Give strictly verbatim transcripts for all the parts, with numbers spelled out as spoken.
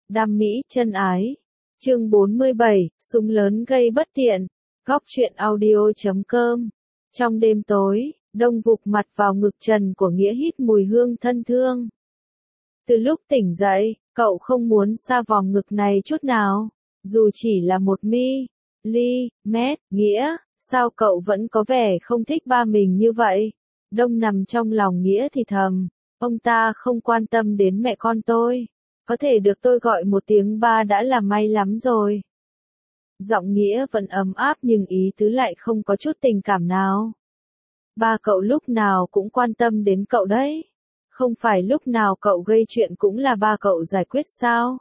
Đam mỹ chân ái. Chương bốn mươi bảy, súng lớn gây bất tiện. Góc truyện audio chấm com. Trong đêm tối, Đông vụt mặt vào ngực trần của Nghĩa hít mùi hương thân thương. Từ lúc tỉnh dậy, cậu không muốn xa vòng ngực này chút nào. Dù chỉ là một mi, li, mét, Nghĩa, sao cậu vẫn có vẻ không thích ba mình như vậy? Đông nằm trong lòng Nghĩa thì thầm, ông ta không quan tâm đến mẹ con tôi. Có thể được tôi gọi một tiếng ba đã là may lắm rồi. Giọng Nghĩa vẫn ấm áp nhưng ý tứ lại không có chút tình cảm nào. Ba cậu lúc nào cũng quan tâm đến cậu đấy. Không phải lúc nào cậu gây chuyện cũng là ba cậu giải quyết sao?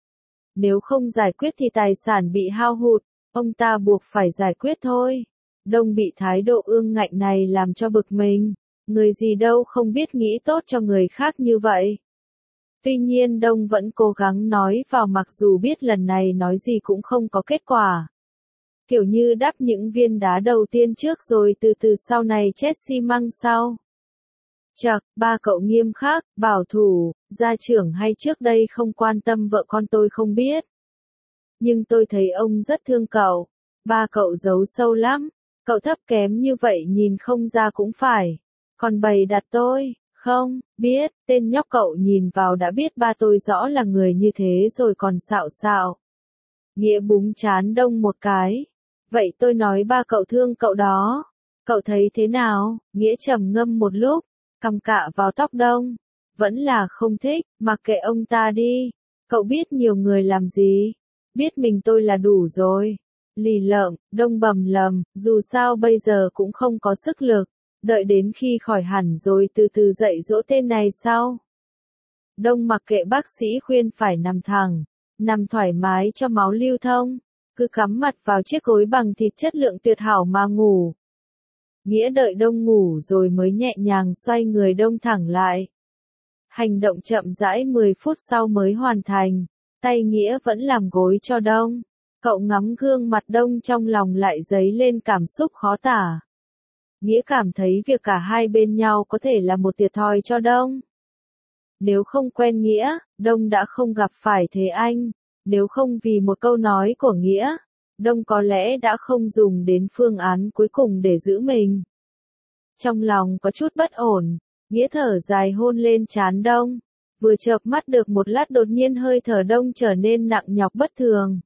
Nếu không giải quyết thì tài sản bị hao hụt, ông ta buộc phải giải quyết thôi. Đông bị thái độ ương ngạnh này làm cho bực mình. Người gì đâu không biết nghĩ tốt cho người khác như vậy. Tuy nhiên Đông vẫn cố gắng nói vào mặc dù biết lần này nói gì cũng không có kết quả. Kiểu như đắp những viên đá đầu tiên trước rồi từ từ sau này chết xi măng sau. Chậc, ba cậu nghiêm khắc, bảo thủ, gia trưởng hay trước đây không quan tâm vợ con tôi không biết. Nhưng tôi thấy ông rất thương cậu. Ba cậu giấu sâu lắm. Cậu thấp kém như vậy nhìn không ra cũng phải. Còn bày đặt tôi, không, biết, tên nhóc cậu nhìn vào đã biết ba tôi rõ là người như thế rồi còn xạo xạo. Nghĩa búng chán Đông một cái. Vậy tôi nói ba cậu thương cậu đó. Cậu thấy thế nào? Nghĩa trầm ngâm một lúc, cằm cạ vào tóc Đông. Vẫn là không thích, mặc kệ ông ta đi. Cậu biết nhiều người làm gì? Biết mình tôi là đủ rồi. Lì lợm, Đông bầm lầm, dù sao bây giờ cũng không có sức lực. Đợi đến khi khỏi hẳn rồi từ từ dạy dỗ tên này sau. Đông mặc kệ bác sĩ khuyên phải nằm thẳng, nằm thoải mái cho máu lưu thông, cứ cắm mặt vào chiếc gối bằng thịt chất lượng tuyệt hảo mà ngủ. Nghĩa đợi Đông ngủ rồi mới nhẹ nhàng xoay người Đông thẳng lại. Hành động chậm rãi mười phút sau mới hoàn thành, tay Nghĩa vẫn làm gối cho Đông. Cậu ngắm gương mặt Đông trong lòng lại dấy lên cảm xúc khó tả. Nghĩa cảm thấy việc cả hai bên nhau có thể là một thiệt thòi cho Đông. Nếu không quen Nghĩa, Đông đã không gặp phải Thế Anh. Nếu không vì một câu nói của Nghĩa, Đông có lẽ đã không dùng đến phương án cuối cùng để giữ mình. Trong lòng có chút bất ổn, Nghĩa thở dài hôn lên trán Đông. Vừa chợp mắt được một lát đột nhiên hơi thở Đông trở nên nặng nhọc bất thường.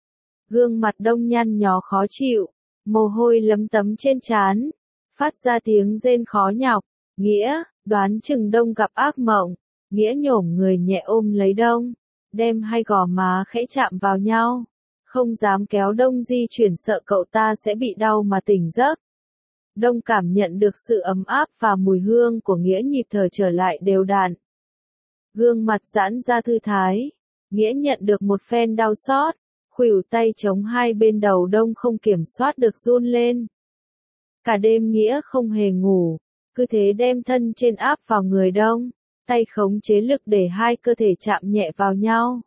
Gương mặt Đông nhăn nhó khó chịu, mồ hôi lấm tấm trên trán. Phát ra tiếng rên khó nhọc. Nghĩa, đoán chừng Đông gặp ác mộng. Nghĩa nhổm người nhẹ ôm lấy Đông, đem hai gò má khẽ chạm vào nhau. Không dám kéo Đông di chuyển sợ cậu ta sẽ bị đau mà tỉnh giấc. Đông cảm nhận được sự ấm áp và mùi hương của Nghĩa nhịp thở trở lại đều đặn. Gương mặt giãn ra thư thái. Nghĩa nhận được một phen đau xót. Khuỷu tay chống hai bên đầu Đông không kiểm soát được run lên. Cả đêm Nghĩa không hề ngủ, cứ thế đem thân trên áp vào người Đông, tay khống chế lực để hai cơ thể chạm nhẹ vào nhau.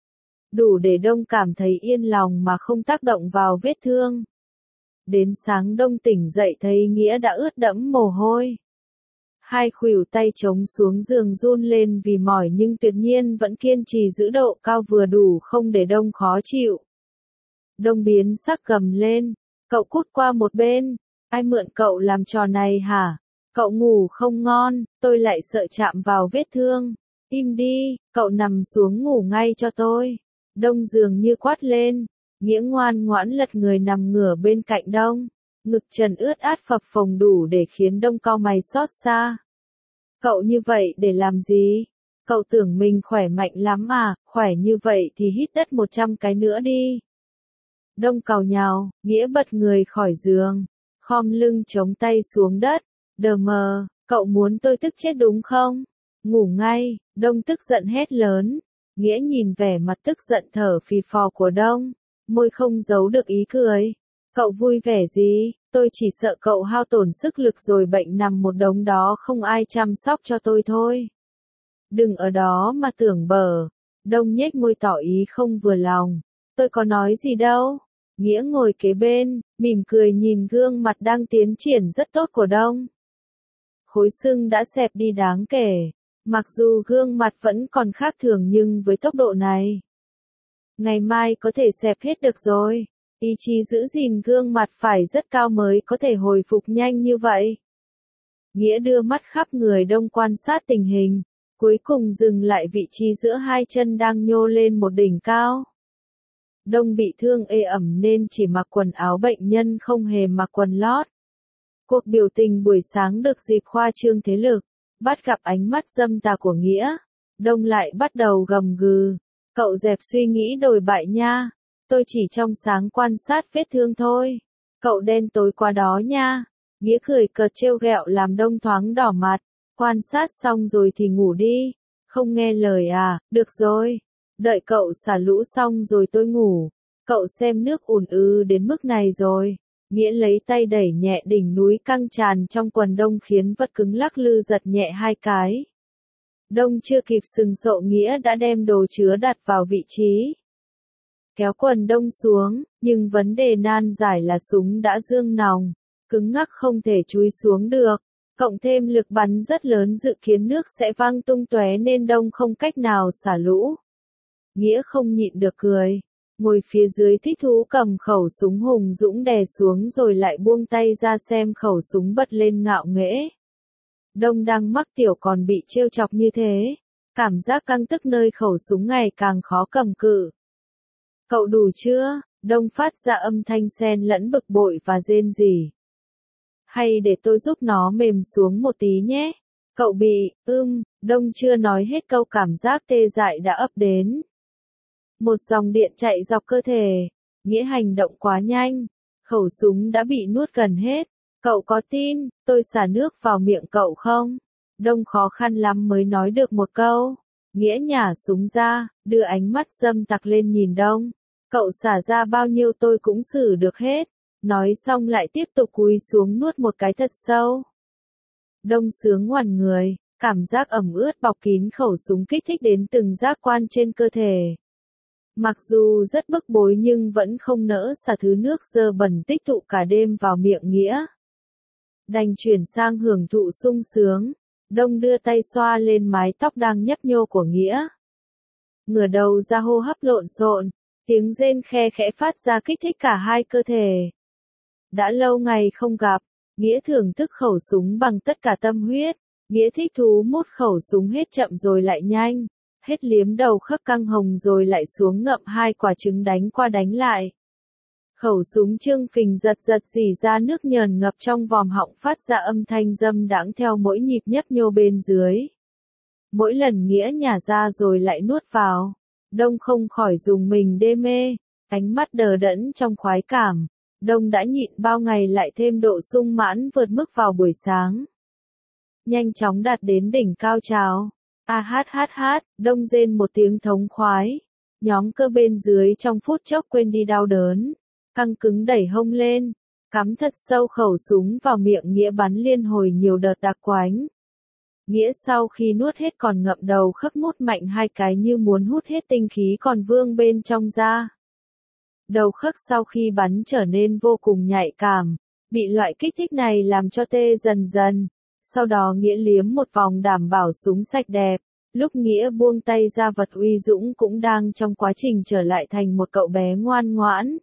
Đủ để Đông cảm thấy yên lòng mà không tác động vào vết thương. Đến sáng Đông tỉnh dậy thấy Nghĩa đã ướt đẫm mồ hôi. Hai khuỷu tay chống xuống giường run lên vì mỏi nhưng tuyệt nhiên vẫn kiên trì giữ độ cao vừa đủ không để Đông khó chịu. Đông biến sắc gầm lên, cậu cút qua một bên. Ai mượn cậu làm trò này hả? Cậu ngủ không ngon, tôi lại sợ chạm vào vết thương. Im đi, cậu nằm xuống ngủ ngay cho tôi. Đông dường như quát lên. Nghĩa ngoan ngoãn lật người nằm ngửa bên cạnh Đông. Ngực trần ướt át phập phồng đủ để khiến Đông cau mày xót xa. Cậu như vậy để làm gì? Cậu tưởng mình khỏe mạnh lắm à? Khỏe như vậy thì hít đất một trăm cái nữa đi. Đông càu nhào, Nghĩa bật người khỏi giường. Khom lưng chống tay xuống đất. Đờ mờ, cậu muốn tôi tức chết đúng không? Ngủ ngay. Đông tức giận hét lớn. Nghĩa nhìn vẻ mặt tức giận thở phì phò của Đông, môi không giấu được ý cười. Cậu vui vẻ gì? Tôi chỉ sợ cậu hao tổn sức lực rồi bệnh nằm một đống đó không ai chăm sóc cho tôi thôi. Đừng ở đó mà tưởng bở. Đông nhếch môi tỏ ý không vừa lòng. Tôi có nói gì đâu. Nghĩa ngồi kế bên, mỉm cười nhìn gương mặt đang tiến triển rất tốt của Đông. Khối sưng đã xẹp đi đáng kể. Mặc dù gương mặt vẫn còn khác thường nhưng với tốc độ này, Ngày mai có thể xẹp hết được rồi. Ý chí giữ gìn gương mặt phải rất cao mới có thể hồi phục nhanh như vậy. Nghĩa đưa mắt khắp người Đông quan sát tình hình, cuối cùng dừng lại vị trí giữa hai chân đang nhô lên một đỉnh cao. Đông bị thương ê ẩm nên chỉ mặc quần áo bệnh nhân không hề mặc quần lót. Cuộc biểu tình buổi sáng được dịp khoa trương thế lực, bắt gặp ánh mắt dâm tà của Nghĩa. Đông lại bắt đầu gầm gừ. Cậu dẹp suy nghĩ đồi bại nha. Tôi chỉ trong sáng quan sát vết thương thôi. Cậu đen tối quá đó nha. Nghĩa cười cợt trêu ghẹo làm Đông thoáng đỏ mặt. Quan sát xong rồi thì ngủ đi. Không nghe lời à, được rồi. Đợi cậu xả lũ xong rồi tôi ngủ. Cậu xem nước ùn ứ đến mức này rồi. Nghĩa lấy tay đẩy nhẹ đỉnh núi căng tràn trong quần Đông khiến vật cứng lắc lư giật nhẹ hai cái. Đông chưa kịp sừng sộ Nghĩa đã đem đồ chứa đặt vào vị trí. Kéo quần Đông xuống, nhưng vấn đề nan giải là súng đã dương nòng, cứng ngắc không thể chúi xuống được. Cộng thêm lực bắn rất lớn dự kiến nước sẽ văng tung tóe nên Đông không cách nào xả lũ. Nghĩa không nhịn được cười. Ngồi phía dưới thích thú cầm khẩu súng hùng dũng đè xuống rồi lại buông tay ra xem khẩu súng bật lên ngạo nghễ. Đông đang mắc tiểu còn bị trêu chọc như thế. Cảm giác căng tức nơi khẩu súng ngày càng khó cầm cự. Cậu đủ chưa? Đông phát ra âm thanh xen lẫn bực bội và rên rỉ. Hay để tôi giúp nó mềm xuống một tí nhé. Cậu bị, ưm, Đông chưa nói hết câu cảm giác tê dại đã ập đến. Một dòng điện chạy dọc cơ thể. Nghĩa hành động quá nhanh. Khẩu súng đã bị nuốt gần hết. Cậu có tin, tôi xả nước vào miệng cậu không? Đông khó khăn lắm mới nói được một câu. Nghĩa nhả súng ra, đưa ánh mắt dâm tặc lên nhìn Đông. Cậu xả ra bao nhiêu tôi cũng xử được hết. Nói xong lại tiếp tục cúi xuống nuốt một cái thật sâu. Đông sướng ngoằn người, cảm giác ẩm ướt bọc kín khẩu súng kích thích đến từng giác quan trên cơ thể. Mặc dù rất bức bối nhưng vẫn không nỡ xả thứ nước dơ bẩn tích tụ cả đêm vào miệng Nghĩa. Đành chuyển sang hưởng thụ sung sướng. Đông đưa tay xoa lên mái tóc đang nhấp nhô của Nghĩa. Ngửa đầu ra hô hấp lộn xộn, tiếng rên khe khẽ phát ra kích thích cả hai cơ thể. Đã lâu ngày không gặp, Nghĩa thưởng thức khẩu súng bằng tất cả tâm huyết. Nghĩa thích thú mút khẩu súng hết chậm rồi lại nhanh. Hết liếm đầu khớp căng hồng rồi lại xuống ngậm hai quả trứng đánh qua đánh lại. Khẩu súng trương phình giật giật rỉ ra nước nhờn ngập trong vòm họng phát ra âm thanh dâm đãng theo mỗi nhịp nhấp nhô bên dưới. Mỗi lần Nghĩa nhả ra rồi lại nuốt vào. Đông không khỏi dùng mình đê mê, ánh mắt đờ đẫn trong khoái cảm. Đông đã nhịn bao ngày lại thêm độ sung mãn vượt mức vào buổi sáng. Nhanh chóng đạt đến đỉnh cao trào. A hát hát hát, Đông rên một tiếng thống khoái. Nhóm cơ bên dưới trong phút chốc quên đi đau đớn. Căng cứng đẩy hông lên. Cắm thật sâu khẩu súng vào miệng Nghĩa bắn liên hồi nhiều đợt đặc quánh. Nghĩa sau khi nuốt hết còn ngậm đầu khấc mút mạnh hai cái như muốn hút hết tinh khí còn vương bên trong ra. Đầu khấc sau khi bắn trở nên vô cùng nhạy cảm. Bị loại kích thích này làm cho tê dần dần. Sau đó Nghĩa liếm một vòng đảm bảo súng sạch đẹp. Lúc Nghĩa buông tay ra vật uy dũng cũng đang trong quá trình trở lại thành một cậu bé ngoan ngoãn.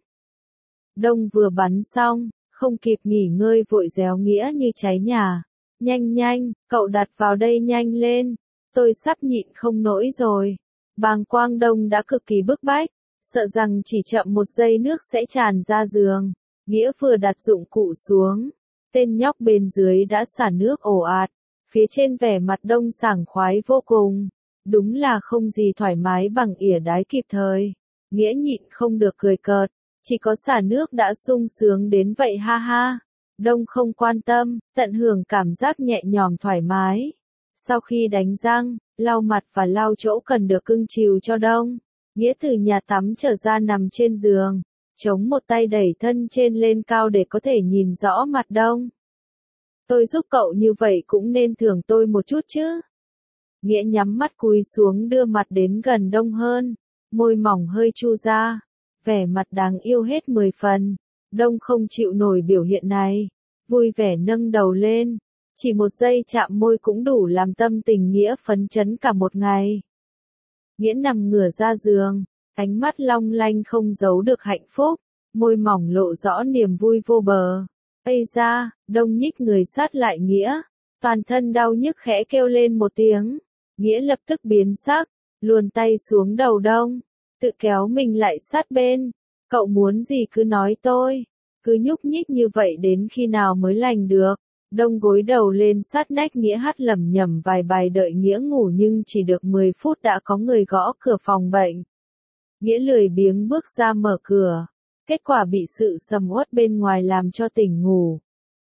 Đông vừa bắn xong, không kịp nghỉ ngơi vội réo Nghĩa như cháy nhà. Nhanh nhanh, cậu đặt vào đây nhanh lên. Tôi sắp nhịn không nổi rồi. Bàng quang Đông đã cực kỳ bức bách. Sợ rằng chỉ chậm một giây nước sẽ tràn ra giường. Nghĩa vừa đặt dụng cụ xuống. Tên nhóc bên dưới đã xả nước ồ ạt. Phía trên vẻ mặt Đông sảng khoái vô cùng. Đúng là không gì thoải mái bằng ỉa đái kịp thời. Nghĩa nhịn không được cười cợt. Chỉ có xả nước đã sung sướng đến vậy ha ha. Đông không quan tâm, tận hưởng cảm giác nhẹ nhõm thoải mái. Sau khi đánh răng, lau mặt và lau chỗ cần được cưng chiều cho Đông, Nghĩa từ nhà tắm trở ra nằm trên giường, chống một tay đẩy thân trên lên cao để có thể nhìn rõ mặt Đông. Tôi giúp cậu như vậy cũng nên thưởng tôi một chút chứ. Nghĩa nhắm mắt cúi xuống đưa mặt đến gần Đông hơn, môi mỏng hơi chu ra, vẻ mặt đáng yêu hết mười phần. Đông không chịu nổi biểu hiện này, vui vẻ nâng đầu lên, chỉ một giây chạm môi cũng đủ làm tâm tình Nghĩa phấn chấn cả một ngày. Nghĩa nằm ngửa ra giường, ánh mắt long lanh không giấu được hạnh phúc, môi mỏng lộ rõ niềm vui vô bờ. Ây da, Đông nhích người sát lại Nghĩa, toàn thân đau nhức khẽ kêu lên một tiếng, Nghĩa lập tức biến sắc, luồn tay xuống đầu Đông, tự kéo mình lại sát bên, cậu muốn gì cứ nói tôi, cứ nhúc nhích như vậy đến khi nào mới lành được. Đông gối đầu lên sát nách Nghĩa hát lẩm nhẩm vài bài đợi Nghĩa ngủ nhưng chỉ được mười phút đã có người gõ cửa phòng bệnh. Nghĩa lười biếng bước ra mở cửa, kết quả bị sự sầm uất bên ngoài làm cho tỉnh ngủ.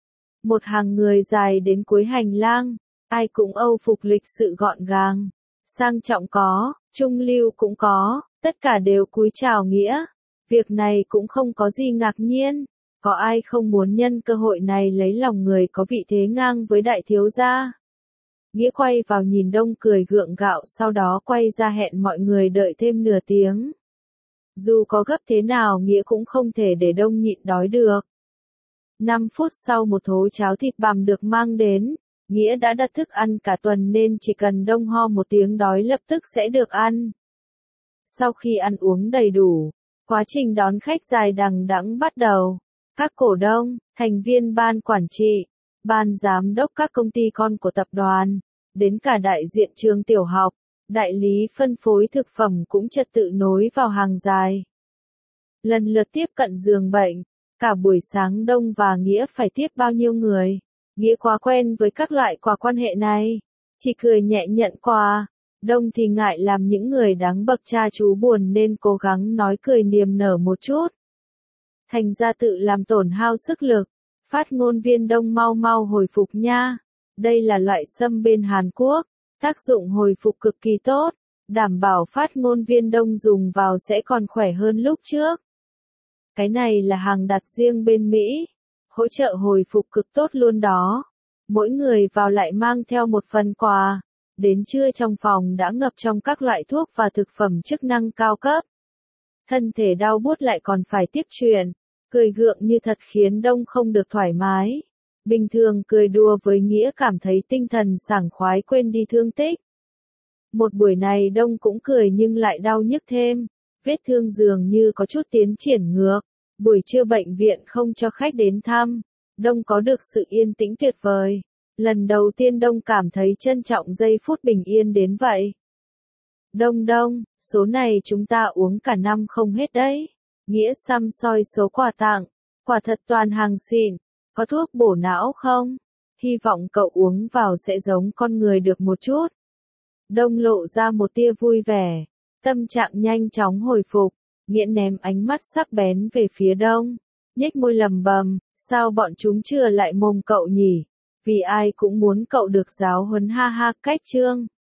Một hàng người dài đến cuối hành lang, ai cũng âu phục lịch sự gọn gàng, sang trọng có, trung lưu cũng có, tất cả đều cúi chào Nghĩa. Việc này cũng không có gì ngạc nhiên. Có ai không muốn nhân cơ hội này lấy lòng người có vị thế ngang với đại thiếu gia? Nghĩa quay vào nhìn Đông cười gượng gạo sau đó quay ra hẹn mọi người đợi thêm nửa tiếng. Dù có gấp thế nào Nghĩa cũng không thể để Đông nhịn đói được. Năm phút sau một thố cháo thịt bằm được mang đến, Nghĩa đã đặt thức ăn cả tuần nên chỉ cần Đông ho một tiếng đói lập tức sẽ được ăn. Sau khi ăn uống đầy đủ, quá trình đón khách dài đằng đẵng bắt đầu. Các cổ đông, thành viên ban quản trị, ban giám đốc các công ty con của tập đoàn, đến cả đại diện trường tiểu học, đại lý phân phối thực phẩm cũng trật tự nối vào hàng dài. Lần lượt tiếp cận giường bệnh, cả buổi sáng Đông và Nghĩa phải tiếp bao nhiêu người. Nghĩa quá quen với các loại quà quan hệ này, chỉ cười nhẹ nhận quà. Đông thì ngại làm những người đáng bậc cha chú buồn nên cố gắng nói cười niềm nở một chút. Thành ra tự làm tổn hao sức lực. Phát ngôn viên Đông mau mau hồi phục nha. Đây là loại sâm bên Hàn Quốc, tác dụng hồi phục cực kỳ tốt, đảm bảo phát ngôn viên Đông dùng vào sẽ còn khỏe hơn lúc trước. Cái này là hàng đặt riêng bên Mỹ, hỗ trợ hồi phục cực tốt luôn đó. Mỗi người vào lại mang theo một phần quà. Đến trưa trong phòng đã ngập trong các loại thuốc và thực phẩm chức năng cao cấp. Thân thể đau buốt lại còn phải tiếp chuyện, cười gượng như thật khiến Đông không được thoải mái. Bình thường cười đùa với Nghĩa cảm thấy tinh thần sảng khoái quên đi thương tích. Một buổi này Đông cũng cười nhưng lại đau nhức thêm, vết thương dường như có chút tiến triển ngược. Buổi trưa bệnh viện không cho khách đến thăm, Đông có được sự yên tĩnh tuyệt vời. Lần đầu tiên Đông cảm thấy trân trọng giây phút bình yên đến vậy. Đông Đông, số này chúng ta uống cả năm không hết đấy. Nghĩa xăm soi số quà tặng, quả thật toàn hàng xịn, có thuốc bổ não không? Hy vọng cậu uống vào sẽ giống con người được một chút. Đông lộ ra một tia vui vẻ, tâm trạng nhanh chóng hồi phục, Nghĩa ném ánh mắt sắc bén về phía Đông, nhếch môi lầm bầm, sao bọn chúng chưa lại mồm cậu nhỉ? Vì ai cũng muốn cậu được giáo huấn ha ha cách chương.